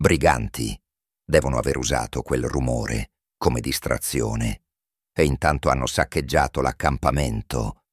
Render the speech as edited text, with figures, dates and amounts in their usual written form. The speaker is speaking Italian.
Briganti devono aver usato quel rumore come distrazione e intanto hanno saccheggiato l'accampamento